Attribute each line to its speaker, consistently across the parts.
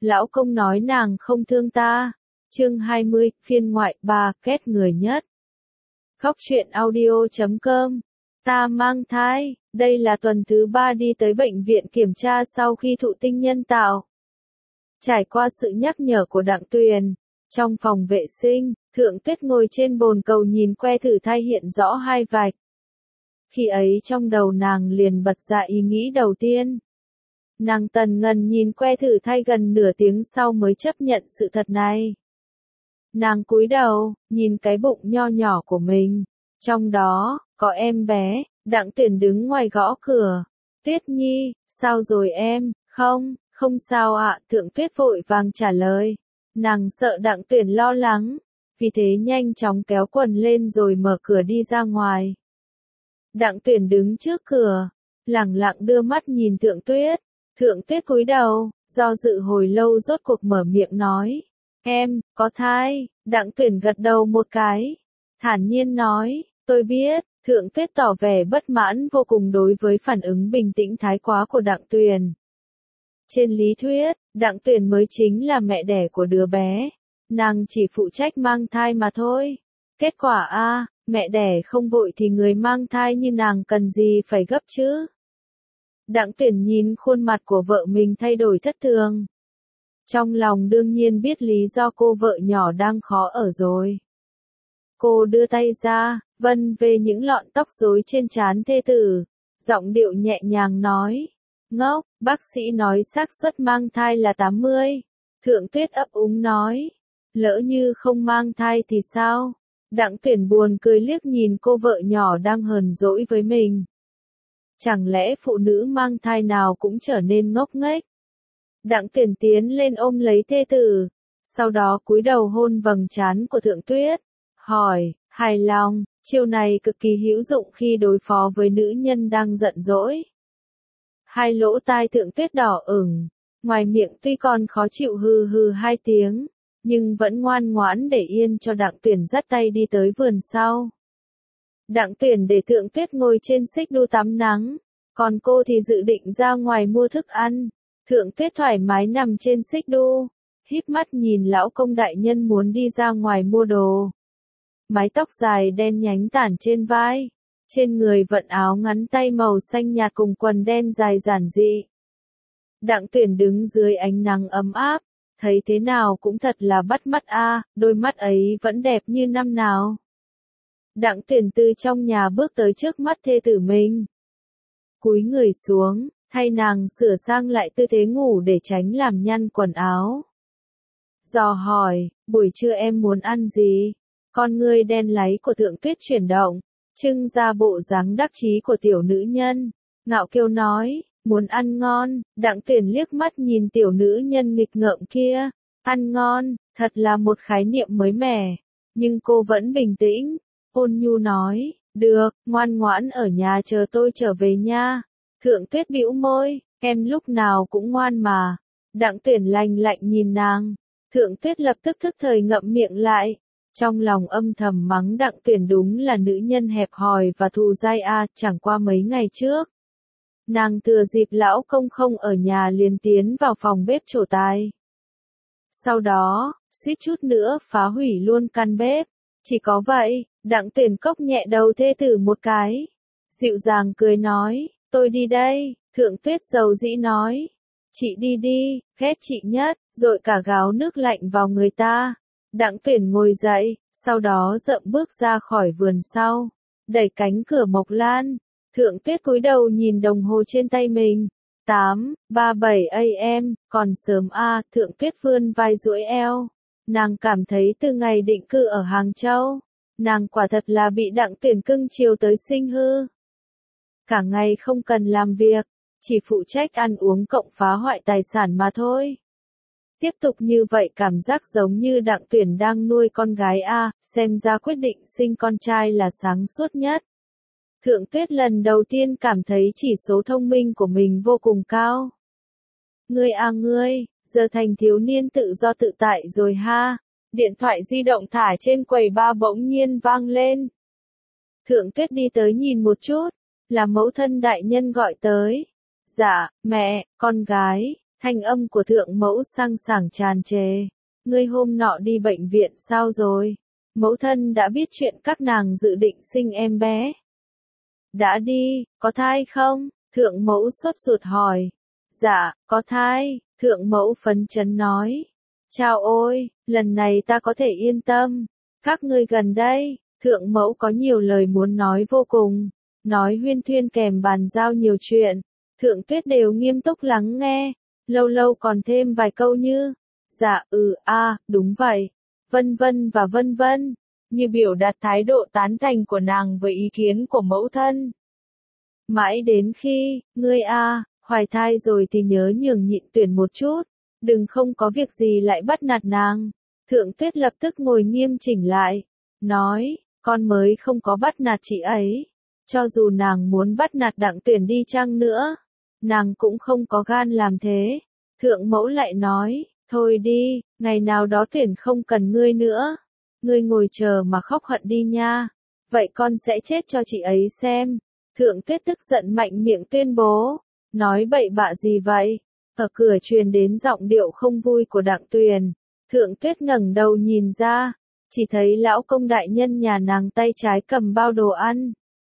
Speaker 1: Lão công nói nàng không thương ta. Chương 20, phiên ngoại 3, ghét người nhất. Góc truyện audio.com. Ta mang thai, đây là tuần thứ 3 đi tới bệnh viện kiểm tra sau khi thụ tinh nhân tạo. Trải qua sự nhắc nhở của Đặng Tuyền, trong phòng vệ sinh, Thượng Tuyết ngồi trên bồn cầu nhìn que thử thai hiện rõ hai vạch. Khi ấy trong đầu nàng liền bật ra ý nghĩ đầu tiên. Nàng tần ngần nhìn que thử thai gần nửa tiếng sau mới chấp nhận sự thật này. Nàng cúi đầu, nhìn cái bụng nho nhỏ của mình. Trong đó, có em bé. Đặng Tuyền đứng ngoài gõ cửa. Tuyết Nhi, sao rồi em? Không sao ạ. Thượng Tuyết vội vàng trả lời. Nàng sợ Đặng Tuyền lo lắng. Vì thế nhanh chóng kéo quần lên rồi mở cửa đi ra ngoài. Đặng Tuyền đứng trước cửa, lẳng lặng đưa mắt nhìn Thượng Tuyết. Thượng Tuyết cúi đầu, do dự hồi lâu rốt cuộc mở miệng nói. Em, có thai. Đặng Tuyền gật đầu một cái. Thản nhiên nói, tôi biết. Thượng Tuyết tỏ vẻ bất mãn vô cùng đối với phản ứng bình tĩnh thái quá của Đặng Tuyền. Trên lý thuyết, Đặng Tuyền mới chính là mẹ đẻ của đứa bé. Nàng chỉ phụ trách mang thai mà thôi. Kết quả mẹ đẻ không vội thì người mang thai như nàng cần gì phải gấp chứ. Đặng Tuyền nhìn khuôn mặt của vợ mình thay đổi thất thường. Trong lòng đương nhiên biết lý do cô vợ nhỏ đang khó ở rồi. Cô đưa tay ra, vân về những lọn tóc rối trên trán thê tử. Giọng điệu nhẹ nhàng nói. Ngốc, bác sĩ nói xác suất mang thai là 80. Thượng Tuyết ấp úng nói. Lỡ như không mang thai thì sao? Đặng Tuyền buồn cười liếc nhìn cô vợ nhỏ đang hờn dỗi với mình. Chẳng lẽ phụ nữ mang thai nào cũng trở nên ngốc nghếch? Đặng Tuyền tiến lên ôm lấy thê tử, sau đó cúi đầu hôn vầng trán của Thượng Tuyết, hỏi, hài lòng, chiêu này cực kỳ hữu dụng khi đối phó với nữ nhân đang giận dỗi. Hai lỗ tai Thượng Tuyết đỏ ửng, ngoài miệng tuy còn khó chịu hừ hừ hai tiếng, nhưng vẫn ngoan ngoãn để yên cho Đặng Tuyền dắt tay đi tới vườn sau. Đặng Tuyền để Thượng Tuyết ngồi trên xích đu tắm nắng, còn cô thì dự định ra ngoài mua thức ăn. Thượng Tuyết thoải mái nằm trên xích đu, híp mắt nhìn lão công đại nhân muốn đi ra ngoài mua đồ. Mái tóc dài đen nhánh tản trên vai, trên người vận áo ngắn tay màu xanh nhạt cùng quần đen dài giản dị. Đặng Tuyền đứng dưới ánh nắng ấm áp, thấy thế nào cũng thật là bắt mắt đôi mắt ấy vẫn đẹp như năm nào. Đặng Tuyền từ trong nhà bước tới trước mắt thê tử mình. Cúi người xuống, thay nàng sửa sang lại tư thế ngủ để tránh làm nhăn quần áo. Dò hỏi, buổi trưa em muốn ăn gì? Con ngươi đen láy của Thượng Tuyết chuyển động, trưng ra bộ dáng đắc chí của tiểu nữ nhân. Ngạo kiều nói, muốn ăn ngon. Đặng Tuyền liếc mắt nhìn tiểu nữ nhân nghịch ngợm kia. Ăn ngon, thật là một khái niệm mới mẻ. Nhưng cô vẫn bình tĩnh, ôn nhu nói, được, ngoan ngoãn ở nhà chờ tôi trở về nha. Thượng Tuyết bĩu môi, em lúc nào cũng ngoan mà. Đặng Tuyền lạnh lạnh nhìn nàng. Thượng Tuyết lập tức thức thời ngậm miệng lại. Trong lòng âm thầm mắng Đặng Tuyền đúng là nữ nhân hẹp hòi và thù dai chẳng qua mấy ngày trước. Nàng thừa dịp lão công không ở nhà liền tiến vào phòng bếp trổ tài. Sau đó, suýt chút nữa phá hủy luôn căn bếp. Chỉ có vậy, Đặng Tuyền cốc nhẹ đầu thê tử một cái. Dịu dàng cười nói, tôi đi đây. Thượng Tuyết dầu dĩ nói, chị đi đi, ghét chị nhất, rồi cả gáo nước lạnh vào người ta. Đặng Tuyền ngồi dậy, sau đó dậm bước ra khỏi vườn sau, đẩy cánh cửa mộc lan. Thượng Tuyết cúi đầu nhìn đồng hồ trên tay mình. 8:37 AM, còn sớm Thượng Tuyết vươn vai duỗi eo. Nàng cảm thấy từ ngày định cư ở Hàng Châu, nàng quả thật là bị Đặng Tuyền cưng chiều tới sinh hư. Cả ngày không cần làm việc, chỉ phụ trách ăn uống cộng phá hoại tài sản mà thôi. Tiếp tục như vậy cảm giác giống như Đặng Tuyền đang nuôi con gái xem ra quyết định sinh con trai là sáng suốt nhất. Thượng Tuyết lần đầu tiên cảm thấy chỉ số thông minh của mình vô cùng cao. Ngươi, giờ thành thiếu niên tự do tự tại rồi ha. Điện thoại di động thả trên quầy ba bỗng nhiên vang lên. Thượng Tuyết đi tới nhìn một chút, là mẫu thân đại nhân gọi tới. Dạ, mẹ, con gái, Thanh âm của thượng mẫu sang sảng tràn trề. Ngươi hôm nọ đi bệnh viện sao rồi? Mẫu thân đã biết chuyện các nàng dự định sinh em bé. Đã đi, có thai không? Thượng mẫu sốt ruột hỏi. Dạ, có thai, thượng mẫu phấn chấn nói. Chao ôi, lần này ta có thể yên tâm. Các ngươi gần đây, thượng mẫu có nhiều lời muốn nói vô cùng. Nói huyên thuyên kèm bàn giao nhiều chuyện. Thượng Tuyết đều nghiêm túc lắng nghe. Lâu lâu còn thêm vài câu như. Dạ, đúng vậy. Vân vân và vân vân. Như biểu đạt thái độ tán thành của nàng với ý kiến của mẫu thân. Mãi đến khi, ngươi hoài thai rồi thì nhớ nhường nhịn Tuyển một chút, đừng không có việc gì lại bắt nạt nàng. Thượng Tuyết lập tức ngồi nghiêm chỉnh lại, nói, con mới không có bắt nạt chị ấy. Cho dù nàng muốn bắt nạt Đặng Tuyển đi chăng nữa, nàng cũng không có gan làm thế. Thượng mẫu lại nói, thôi đi, ngày nào đó Tuyển không cần ngươi nữa. Ngươi ngồi chờ mà khóc hận đi nha. Vậy con sẽ chết cho chị ấy xem. Thượng Tuyết tức giận mạnh miệng tuyên bố. Nói bậy bạ gì vậy? Ở cửa truyền đến giọng điệu không vui của Đặng Tuyền. Thượng Tuyết ngẩng đầu nhìn ra. Chỉ thấy lão công đại nhân nhà nàng tay trái cầm bao đồ ăn.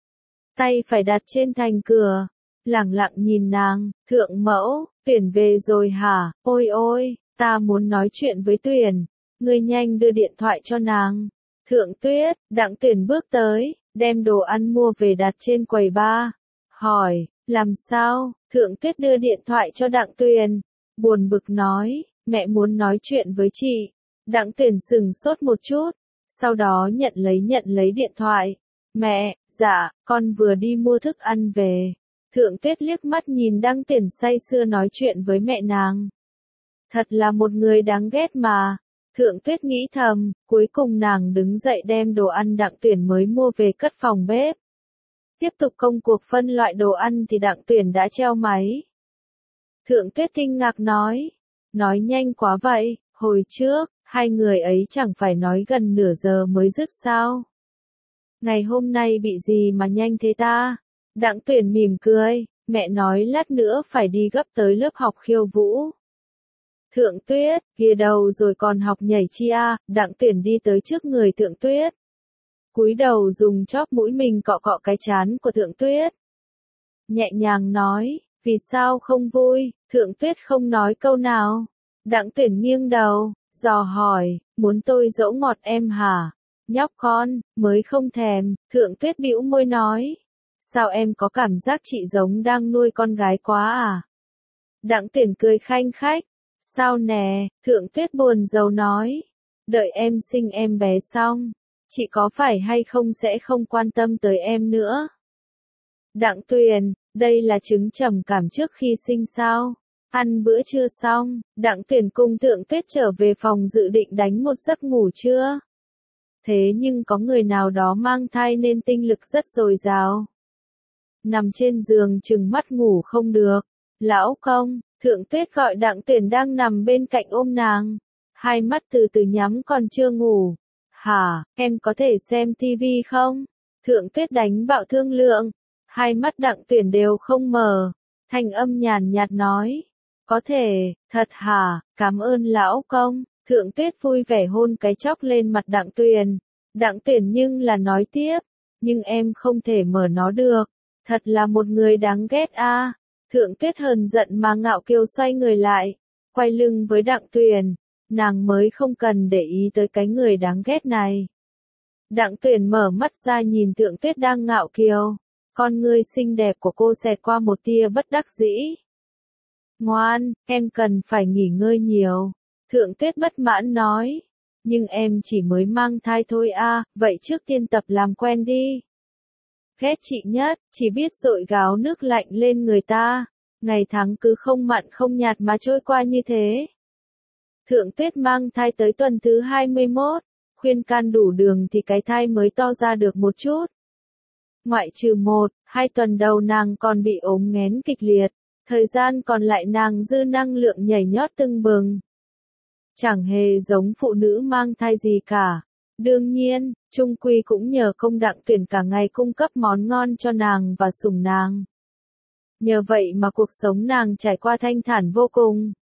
Speaker 1: Tay phải đặt trên thành cửa. Lẳng lặng nhìn nàng. Thượng mẫu, Tuyển về rồi hả? Ôi ôi, ta muốn nói chuyện với Tuyển. Ngươi nhanh đưa điện thoại cho nàng. Thượng Tuyết, Đặng Tuyển bước tới, đem đồ ăn mua về đặt trên quầy bar. Hỏi, làm sao? Thượng Tuyết đưa điện thoại cho Đặng Tuyền. Buồn bực nói, mẹ muốn nói chuyện với chị. Đặng Tuyền sững sốt một chút. Sau đó nhận lấy điện thoại. Mẹ, dạ, con vừa đi mua thức ăn về. Thượng Tuyết liếc mắt nhìn Đặng Tuyền say sưa nói chuyện với mẹ nàng. Thật là một người đáng ghét mà. Thượng Tuyết nghĩ thầm, cuối cùng nàng đứng dậy đem đồ ăn Đặng Tuyển mới mua về cất phòng bếp. Tiếp tục công cuộc phân loại đồ ăn thì Đặng Tuyển đã treo máy. Thượng Tuyết kinh ngạc nói nhanh quá vậy, hồi trước, hai người ấy chẳng phải nói gần nửa giờ mới dứt sao. Ngày hôm nay bị gì mà nhanh thế ta? Đặng Tuyển mỉm cười, mẹ nói lát nữa phải đi gấp tới lớp học khiêu vũ. Thượng Tuyết, kia đầu rồi còn học nhảy chia, Đặng Tuyển đi tới trước người Thượng Tuyết. Cúi đầu dùng chóp mũi mình cọ cọ cái trán của Thượng Tuyết. Nhẹ nhàng nói, vì sao không vui, Thượng Tuyết không nói câu nào. Đặng Tuyển nghiêng đầu, dò hỏi, muốn tôi dỗ ngọt em hả? Nhóc con, mới không thèm, Thượng Tuyết bĩu môi nói. Sao em có cảm giác chị giống đang nuôi con gái quá à? Đặng Tuyển cười khanh khách. Sao nè, Thượng Tuyết buồn rầu nói. Đợi em sinh em bé xong, chị có phải hay không sẽ không quan tâm tới em nữa. Đặng Tuyền, đây là chứng trầm cảm trước khi sinh sao? Ăn bữa trưa xong, Đặng Tuyền cùng Thượng Tuyết trở về phòng dự định đánh một giấc ngủ trưa. Thế nhưng có người nào đó mang thai nên tinh lực rất dồi dào. Nằm trên giường chừng mắt ngủ không được. Lão công, Thượng Tuyết gọi Đặng Tuyền đang nằm bên cạnh ôm nàng. Hai mắt từ từ nhắm còn chưa ngủ. Hả, em có thể xem tivi không? Thượng Tuyết đánh bạo thương lượng. Hai mắt Đặng Tuyền đều không mở. Thanh âm nhàn nhạt nói. Có thể, thật hả, cảm ơn lão công. Thượng Tuyết vui vẻ hôn cái chóc lên mặt Đặng Tuyền. Đặng Tuyền nhưng là nói tiếp. Nhưng em không thể mở nó được. Thật là một người đáng ghét a. Thượng Tuyết hờn giận mà ngạo kiều xoay người lại. Quay lưng với Đặng Tuyền. Nàng mới không cần để ý tới cái người đáng ghét này. Đặng Tuyền mở mắt ra nhìn Thượng Tuyết đang ngạo kiều. Con ngươi xinh đẹp của cô xẹt qua một tia bất đắc dĩ. Ngoan, em cần phải nghỉ ngơi nhiều. Thượng Tuyết bất mãn nói. Nhưng em chỉ mới mang thai thôi a, vậy trước tiên tập làm quen đi. Ghét chị nhất, chỉ biết dội gáo nước lạnh lên người ta. Ngày tháng cứ không mặn không nhạt mà trôi qua như thế. Thượng Tuyết mang thai tới tuần thứ 21, khuyên can đủ đường thì cái thai mới to ra được một chút. Ngoại trừ 1-2 tuần đầu nàng còn bị ốm nghén kịch liệt, thời gian còn lại nàng dư năng lượng nhảy nhót tưng bừng. Chẳng hề giống phụ nữ mang thai gì cả. Đương nhiên, chung quy cũng nhờ công Đặng Tuyển cả ngày cung cấp món ngon cho nàng và sủng nàng. Nhờ vậy mà cuộc sống nàng trải qua thanh thản vô cùng.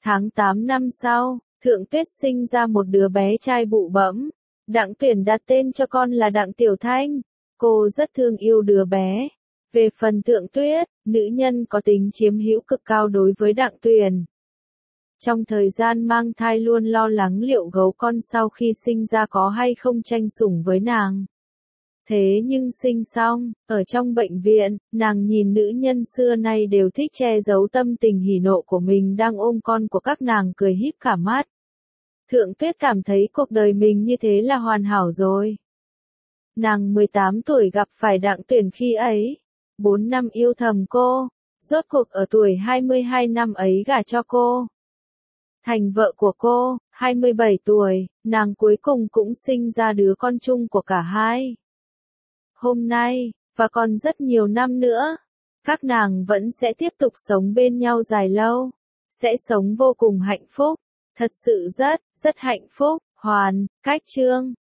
Speaker 1: Tháng 8 năm sau, Thượng Tuyết sinh ra một đứa bé trai bụ bẫm. Đặng Tuyển đặt tên cho con là Đặng Tiểu Thanh. Cô rất thương yêu đứa bé. Về phần Thượng Tuyết, nữ nhân có tính chiếm hữu cực cao đối với Đặng Tuyển. Trong thời gian mang thai luôn lo lắng liệu gấu con sau khi sinh ra có hay không tranh sủng với nàng. Thế nhưng sinh xong, ở trong bệnh viện, nàng nhìn nữ nhân xưa nay đều thích che giấu tâm tình hỉ nộ của mình đang ôm con của các nàng cười híp cả mắt. Thượng Tuyết cảm thấy cuộc đời mình như thế là hoàn hảo rồi. Nàng 18 tuổi gặp phải Đặng Tuyển khi ấy. 4 năm yêu thầm cô, rốt cuộc ở tuổi 22 năm ấy gả cho cô. Thành vợ của cô, 27 tuổi, nàng cuối cùng cũng sinh ra đứa con chung của cả hai. Hôm nay, và còn rất nhiều năm nữa, các nàng vẫn sẽ tiếp tục sống bên nhau dài lâu, sẽ sống vô cùng hạnh phúc, thật sự rất hạnh phúc. Hoàn, Cách Chương